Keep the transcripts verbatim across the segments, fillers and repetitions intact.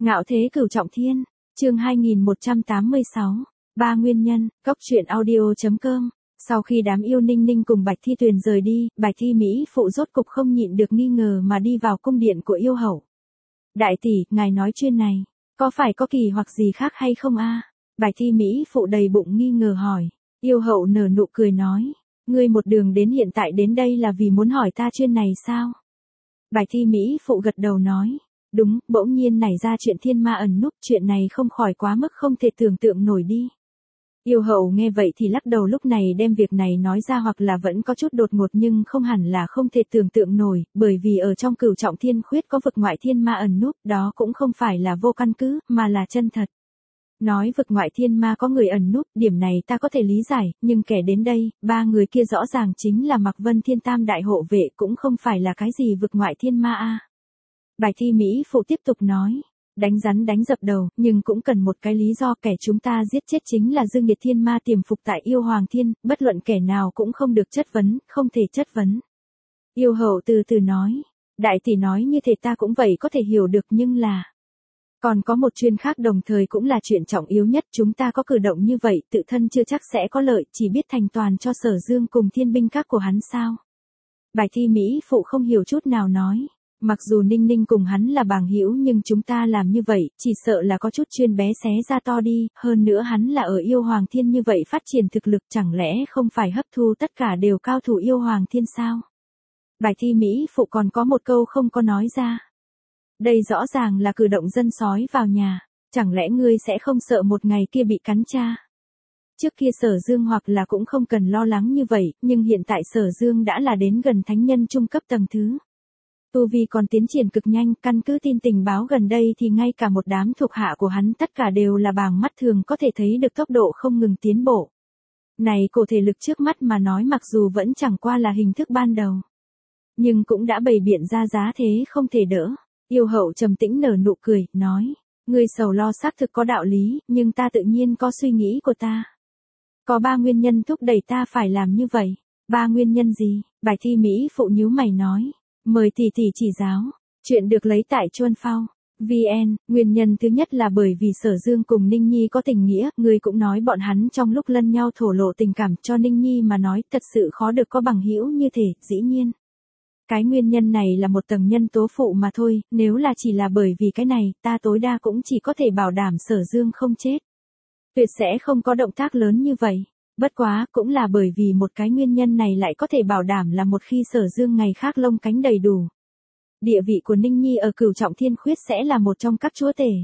Ngạo thế cửu trọng thiên, chương hai nghìn một trăm tám mươi sáu, ba nguyên nhân, góc truyện audio chấm com. Sau khi đám yêu Ninh Ninh cùng Bạch Thi Tuyền rời đi, Bạch Thi Mỹ phụ rốt cục không nhịn được nghi ngờ mà đi vào cung điện của yêu hậu. Đại tỷ, ngài nói chuyện này, có phải có kỳ hoặc gì khác hay không a? Bạch Thi Mỹ phụ đầy bụng nghi ngờ hỏi. Yêu hậu nở nụ cười nói, ngươi một đường đến hiện tại đến đây là vì muốn hỏi ta chuyện này sao? Bạch Thi Mỹ phụ gật đầu nói, đúng, bỗng nhiên nảy ra chuyện thiên ma ẩn núp, chuyện này không khỏi quá mức không thể tưởng tượng nổi đi. Yêu hậu nghe vậy thì lắc đầu, lúc này đem việc này nói ra hoặc là vẫn có chút đột ngột nhưng không hẳn là không thể tưởng tượng nổi, bởi vì ở trong cửu trọng thiên khuyết có vực ngoại thiên ma ẩn núp, đó cũng không phải là vô căn cứ, mà là chân thật. Nói vực ngoại thiên ma có người ẩn núp, điểm này ta có thể lý giải, nhưng kẻ đến đây, ba người kia rõ ràng chính là Mạc Vân Thiên Tam đại hộ vệ, cũng không phải là cái gì vực ngoại thiên ma a. Bạch Thi Mỹ phụ tiếp tục nói, đánh rắn đánh dập đầu, nhưng cũng cần một cái lý do, kẻ chúng ta giết chết chính là Dương Nghiệt Thiên Ma tiềm phục tại Yêu Hoàng Thiên, bất luận kẻ nào cũng không được chất vấn, không thể chất vấn. Yêu hậu từ từ nói, đại tỷ nói như thế ta cũng vậy có thể hiểu được, nhưng là còn có một chuyện khác đồng thời cũng là chuyện trọng yếu nhất, chúng ta có cử động như vậy tự thân chưa chắc sẽ có lợi, chỉ biết thành toàn cho Sở Dương cùng thiên binh các của hắn sao. Bạch Thi Mỹ phụ không hiểu chút nào nói, mặc dù Ninh Ninh cùng hắn là bằng hữu nhưng chúng ta làm như vậy, chỉ sợ là có chút chuyên bé xé ra to đi, hơn nữa hắn là ở Yêu Hoàng Thiên như vậy phát triển thực lực, chẳng lẽ không phải hấp thu tất cả đều cao thủ Yêu Hoàng Thiên sao? Bạch Thi Mỹ phụ còn có một câu không có nói ra. Đây rõ ràng là cử động dân sói vào nhà, chẳng lẽ ngươi sẽ không sợ một ngày kia bị cắn cha? Trước kia Sở Dương hoặc là cũng không cần lo lắng như vậy, nhưng hiện tại Sở Dương đã là đến gần thánh nhân trung cấp tầng thứ. Tu vi còn tiến triển cực nhanh, căn cứ tin tình báo gần đây thì ngay cả một đám thuộc hạ của hắn tất cả đều là bằng mắt thường có thể thấy được tốc độ không ngừng tiến bộ. Này cổ thể lực trước mắt mà nói mặc dù vẫn chẳng qua là hình thức ban đầu, nhưng cũng đã bày biện ra giá thế không thể đỡ. Yêu hậu trầm tĩnh nở nụ cười, nói, ngươi sầu lo xác thực có đạo lý, nhưng ta tự nhiên có suy nghĩ của ta. Có ba nguyên nhân thúc đẩy ta phải làm như vậy. Ba nguyên nhân gì? Bạch Thi Mỹ phụ nhíu mày nói, mời tỷ tỷ chỉ giáo. Chuyện được lấy tại Chuân Phao vê en. Nguyên nhân thứ nhất là bởi vì Sở Dương cùng Ninh Nhi có tình nghĩa, ngươi cũng nói bọn hắn trong lúc lẫn nhau thổ lộ tình cảm, cho Ninh Nhi mà nói thật sự khó được có bằng hữu như thế, dĩ nhiên. Cái nguyên nhân này là một tầng nhân tố phụ mà thôi, nếu là chỉ là bởi vì cái này, ta tối đa cũng chỉ có thể bảo đảm Sở Dương không chết. Tuyệt sẽ không có động tác lớn như vậy. Bất quá, cũng là bởi vì một cái nguyên nhân này lại có thể bảo đảm là một khi Sở Dương ngày khác lông cánh đầy đủ. Địa vị của Ninh Nhi ở cửu trọng thiên khuyết sẽ là một trong các chúa tể.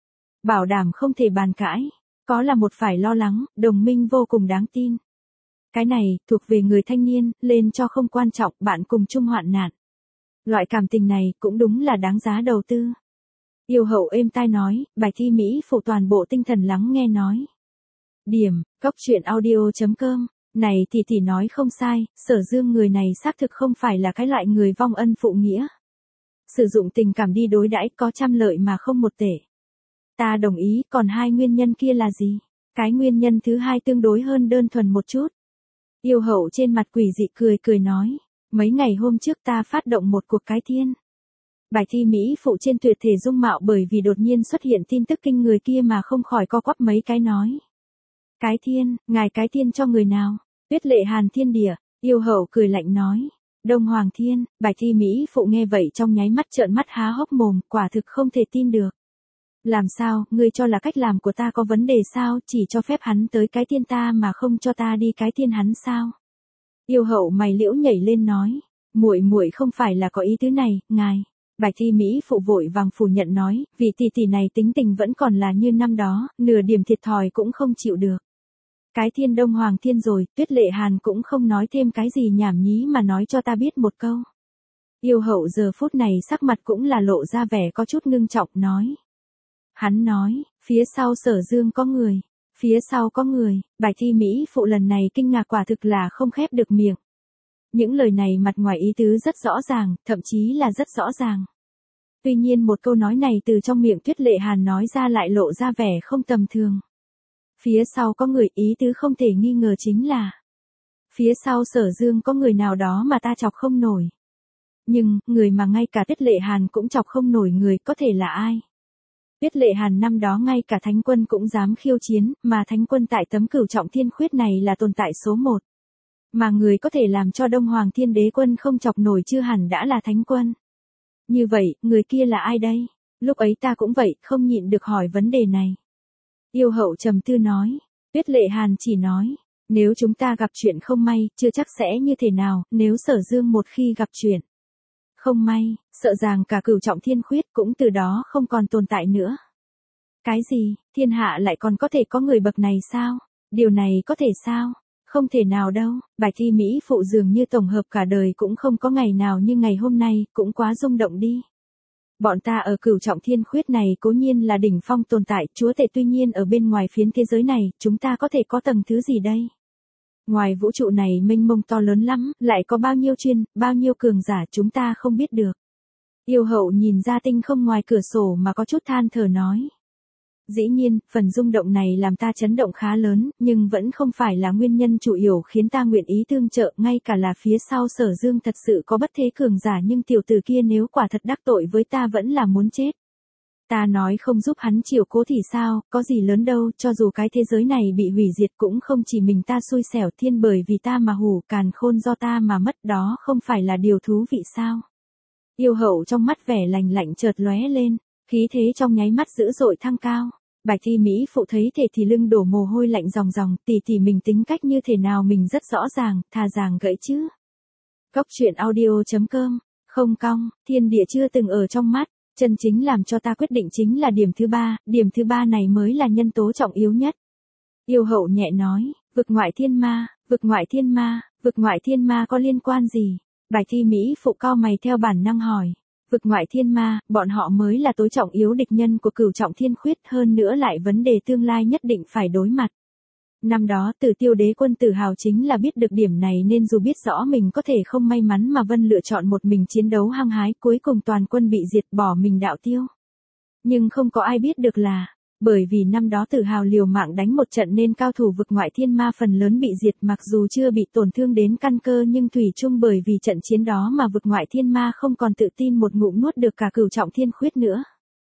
Bảo đảm không thể bàn cãi. Có là một phải lo lắng, đồng minh vô cùng đáng tin. Cái này, thuộc về người thanh niên, lên cho không quan trọng, bạn cùng chung hoạn nạn. Loại cảm tình này, cũng đúng là đáng giá đầu tư. Yêu hậu êm tai nói, Bạch Thi Mỹ phụ toàn bộ tinh thần lắng nghe nói. Điểm, góc truyện audio chấm com, này thì thì nói không sai, Sở Dương người này xác thực không phải là cái loại người vong ân phụ nghĩa. Sử dụng tình cảm đi đối đãi có trăm lợi mà không một tệ. Ta đồng ý, còn hai nguyên nhân kia là gì? Cái nguyên nhân thứ hai tương đối hơn đơn thuần một chút. Yêu hậu trên mặt quỷ dị cười cười nói, mấy ngày hôm trước ta phát động một cuộc cái thiên. Bạch Thi Mỹ phụ trên tuyệt thể dung mạo bởi vì đột nhiên xuất hiện tin tức kinh người kia mà không khỏi co quắp mấy cái nói. Cái thiên, ngài cái thiên cho người nào? Tuyết Lệ Hàn Thiên Địa. Yêu hậu cười lạnh nói, Đông Hoàng Thiên. Bạch Thi Mỹ phụ nghe vậy trong nháy mắt trợn mắt há hốc mồm, quả thực không thể tin được. Làm sao, ngươi cho là cách làm của ta có vấn đề sao, chỉ cho phép hắn tới cái thiên ta mà không cho ta đi cái thiên hắn sao? Yêu hậu mày liễu nhảy lên nói, muội muội không phải là có ý tứ này, ngài. Bạch Thi Mỹ phụ vội vàng phủ nhận nói, vì tỷ tỷ này tính tình vẫn còn là như năm đó, nửa điểm thiệt thòi cũng không chịu được. Cái thiên Đông Hoàng Thiên rồi, Tuyết Lệ Hàn cũng không nói thêm cái gì nhảm nhí mà nói cho ta biết một câu. Yêu hậu giờ phút này sắc mặt cũng là lộ ra vẻ có chút ngưng trọng nói. Hắn nói, phía sau Sở Dương có người, phía sau có người, Bạch Thi Mỹ phụ lần này kinh ngạc quả thực là không khép được miệng. Những lời này mặt ngoài ý tứ rất rõ ràng, thậm chí là rất rõ ràng. Tuy nhiên một câu nói này từ trong miệng Tuyết Lệ Hàn nói ra lại lộ ra vẻ không tầm thường. Phía sau có người, ý tứ không thể nghi ngờ chính là phía sau Sở Dương có người nào đó mà ta chọc không nổi. Nhưng, người mà ngay cả Tuyết Lệ Hàn cũng chọc không nổi người có thể là ai? Tuyết Lệ Hàn năm đó ngay cả Thánh Quân cũng dám khiêu chiến, mà Thánh Quân tại tấm Cửu Trọng Thiên Khuyết này là tồn tại số một. Mà người có thể làm cho Đông Hoàng Thiên Đế Quân không chọc nổi chưa hẳn đã là Thánh Quân. Như vậy, người kia là ai đây? Lúc ấy ta cũng vậy, không nhịn được hỏi vấn đề này. Yêu hậu trầm tư nói. Tuyết Lệ Hàn chỉ nói, nếu chúng ta gặp chuyện không may, chưa chắc sẽ như thế nào, nếu Sở Dương một khi gặp chuyện không may, sợ rằng cả Cửu Trọng Thiên Khuyết cũng từ đó không còn tồn tại nữa. Cái gì, thiên hạ lại còn có thể có người bậc này sao? Điều này có thể sao? Không thể nào đâu, Bạch Thi Mỹ phụ dường như tổng hợp cả đời cũng không có ngày nào như ngày hôm nay, cũng quá rung động đi. Bọn ta ở Cửu Trọng Thiên Khuyết này cố nhiên là đỉnh phong tồn tại, chúa tể, tuy nhiên ở bên ngoài phiến thế giới này, chúng ta có thể có tầng thứ gì đây? Ngoài vũ trụ này mênh mông to lớn lắm, lại có bao nhiêu chuyên, bao nhiêu cường giả chúng ta không biết được. Yêu hậu nhìn ra tinh không ngoài cửa sổ mà có chút than thở nói. Dĩ nhiên, phần rung động này làm ta chấn động khá lớn, nhưng vẫn không phải là nguyên nhân chủ yếu khiến ta nguyện ý tương trợ, ngay cả là phía sau Sở Dương thật sự có bất thế cường giả, nhưng tiểu tử kia nếu quả thật đắc tội với ta vẫn là muốn chết. Ta nói không giúp hắn chiều cố thì sao, có gì lớn đâu, cho dù cái thế giới này bị hủy diệt cũng không chỉ mình ta xui xẻo, thiên bởi vì ta mà hủ, càn khôn do ta mà mất, đó không phải là điều thú vị sao? Yêu hậu trong mắt vẻ lạnh lạnh chợt lóe lên, khí thế trong nháy mắt dữ dội thăng cao. Bạch Thi Mỹ phụ thấy thể thì lưng đổ mồ hôi lạnh ròng ròng, tỷ tỷ mình tính cách như thế nào mình rất rõ ràng, thà rằng gãy chứ. Góc truyện audio chấm com, không cong, thiên địa chưa từng ở trong mắt, chân chính làm cho ta quyết định chính là điểm thứ ba, điểm thứ ba này mới là nhân tố trọng yếu nhất. Yêu hậu nhẹ nói, vực ngoại thiên ma, vực ngoại thiên ma, vực ngoại thiên ma có liên quan gì? Bạch Thi Mỹ phụ cau mày theo bản năng hỏi. Vực ngoại thiên ma, bọn họ mới là tối trọng yếu địch nhân của Cửu Trọng Thiên Khuyết, hơn nữa lại vấn đề tương lai nhất định phải đối mặt. Năm đó Tử Tiêu Đế Quân tự hào chính là biết được điểm này nên dù biết rõ mình có thể không may mắn mà Vân lựa chọn một mình chiến đấu hăng hái, cuối cùng toàn quân bị diệt, bỏ mình đạo tiêu. Nhưng không có ai biết được là, bởi vì năm đó Tử Hào liều mạng đánh một trận nên cao thủ vực ngoại thiên ma phần lớn bị diệt, mặc dù chưa bị tổn thương đến căn cơ nhưng thủy chung bởi vì trận chiến đó mà vực ngoại thiên ma không còn tự tin một ngụm nuốt được cả Cửu Trọng Thiên Khuyết nữa.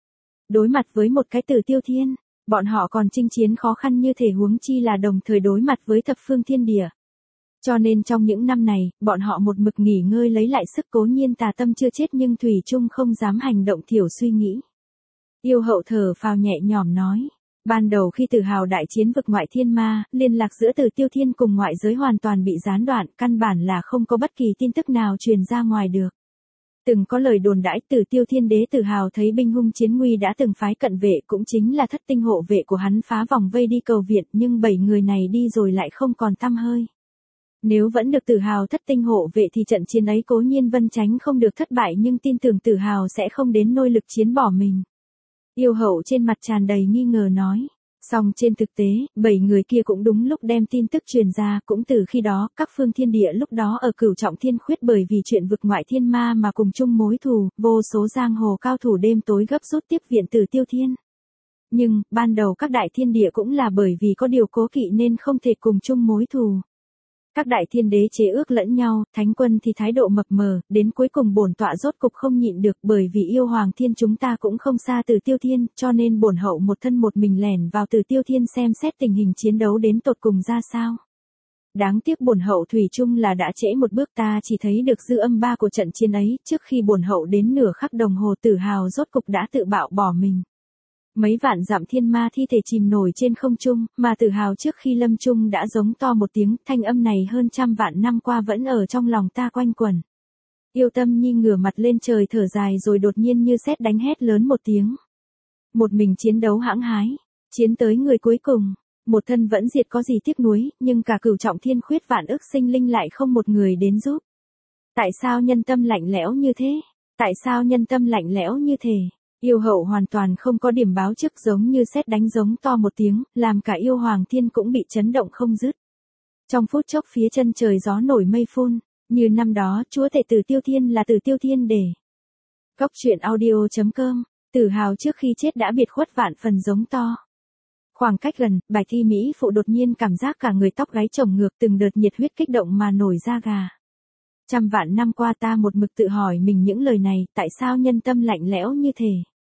Đối mặt với một cái Tử Tiêu Thiên, bọn họ còn chinh chiến khó khăn như thể huống chi là đồng thời đối mặt với thập phương thiên địa. Cho nên trong những năm này, bọn họ một mực nghỉ ngơi lấy lại sức, cố nhiên tà tâm chưa chết nhưng thủy chung không dám hành động thiểu suy nghĩ. Yêu hậu thở phào nhẹ nhõm nói, ban đầu khi Tử Hào đại chiến vực ngoại thiên ma, liên lạc giữa Tử Tiêu Thiên cùng ngoại giới hoàn toàn bị gián đoạn, căn bản là không có bất kỳ tin tức nào truyền ra ngoài được. Từng có lời đồn đãi Tử Tiêu Thiên Đế Tử Hào thấy binh hung chiến nguy đã từng phái cận vệ, cũng chính là thất tinh hộ vệ của hắn phá vòng vây đi cầu viện, nhưng bảy người này đi rồi lại không còn tăm hơi. Nếu vẫn được Tử Hào thất tinh hộ vệ thì trận chiến ấy cố nhiên Vân tránh không được thất bại, nhưng tin tưởng Tử Hào sẽ không đến nôi lực chiến bỏ mình. Yêu hậu trên mặt tràn đầy nghi ngờ nói. Song trên thực tế, bảy người kia cũng đúng lúc đem tin tức truyền ra, cũng từ khi đó, các phương thiên địa lúc đó ở Cửu Trọng Thiên Khuyết bởi vì chuyện vực ngoại thiên ma mà cùng chung mối thù, vô số giang hồ cao thủ đêm tối gấp rút tiếp viện Tử Tiêu Thiên. Nhưng, ban đầu các đại thiên địa cũng là bởi vì có điều cố kỵ nên không thể cùng chung mối thù. Các đại thiên đế chế ước lẫn nhau, Thánh Quân thì thái độ mập mờ, đến cuối cùng bổn tọa rốt cục không nhịn được, bởi vì yêu Hoàng Thiên chúng ta cũng không xa Tử Tiêu Thiên, cho nên bổn hậu một thân một mình lẻn vào Tử Tiêu Thiên xem xét tình hình chiến đấu đến tột cùng ra sao. Đáng tiếc bổn hậu thủy chung là đã trễ một bước, ta chỉ thấy được dư âm ba của trận chiến ấy, trước khi bổn hậu đến nửa khắc đồng hồ Tử Hào rốt cục đã tự bạo bỏ mình. Mấy vạn dặm thiên ma thi thể chìm nổi trên không trung, mà Tử Hào trước khi lâm chung đã giống to một tiếng, thanh âm này hơn trăm vạn năm qua vẫn ở trong lòng ta quanh quẩn. Yêu Tâm Nhi ngửa mặt lên trời thở dài rồi đột nhiên như sét đánh hét lớn một tiếng. Một mình chiến đấu hãng hái, chiến tới người cuối cùng, một thân vẫn diệt có gì tiếc nuối, nhưng cả Cửu Trọng Thiên Khuyết vạn ức sinh linh lại không một người đến giúp. Tại sao nhân tâm lạnh lẽo như thế? Tại sao nhân tâm lạnh lẽo như thế? Yêu hậu hoàn toàn không có điểm báo trước, giống như sét đánh giống to một tiếng, làm cả yêu Hoàng Thiên cũng bị chấn động không dứt. Trong phút chốc phía chân trời gió nổi mây phun, như năm đó chúa tể Tử Tiêu Thiên là Tử Tiêu Thiên để. Góc truyện audio chấm com, Tử Hào trước khi chết đã biệt khuất vạn phần giống to. Khoảng cách gần, Bạch Thi Mỹ phụ đột nhiên cảm giác cả người tóc gáy chồng ngược, từng đợt nhiệt huyết kích động mà nổi da gà. Trăm vạn năm qua ta một mực tự hỏi mình những lời này, tại sao nhân tâm lạnh lẽo như thế?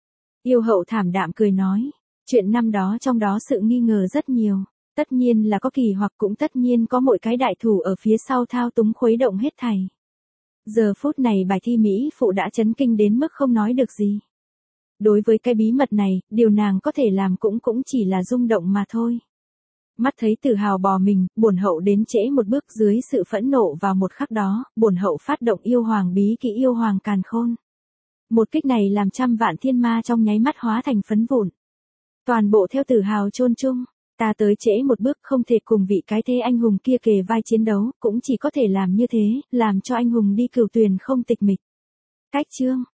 Yêu hậu thảm đạm cười nói, chuyện năm đó trong đó sự nghi ngờ rất nhiều, tất nhiên là có kỳ hoặc cũng tất nhiên có mỗi cái đại thủ ở phía sau thao túng khuấy động hết thảy. Giờ phút này bài thi Mỹ phụ đã chấn kinh đến mức không nói được gì. Đối với cái bí mật này, điều nàng có thể làm cũng cũng chỉ là rung động mà thôi. Mắt thấy Tử Hào bỏ mình, bổn hậu đến trễ một bước dưới sự phẫn nộ vào một khắc đó, bổn hậu phát động yêu hoàng bí kỹ yêu hoàng càn khôn. Một kích này làm trăm vạn thiên ma trong nháy mắt hóa thành phấn vụn. Toàn bộ theo Tử Hào chôn chung, ta tới trễ một bước không thể cùng vị cái thế anh hùng kia kề vai chiến đấu, cũng chỉ có thể làm như thế, làm cho anh hùng đi cửu tuyền không tịch mịch. Cách chương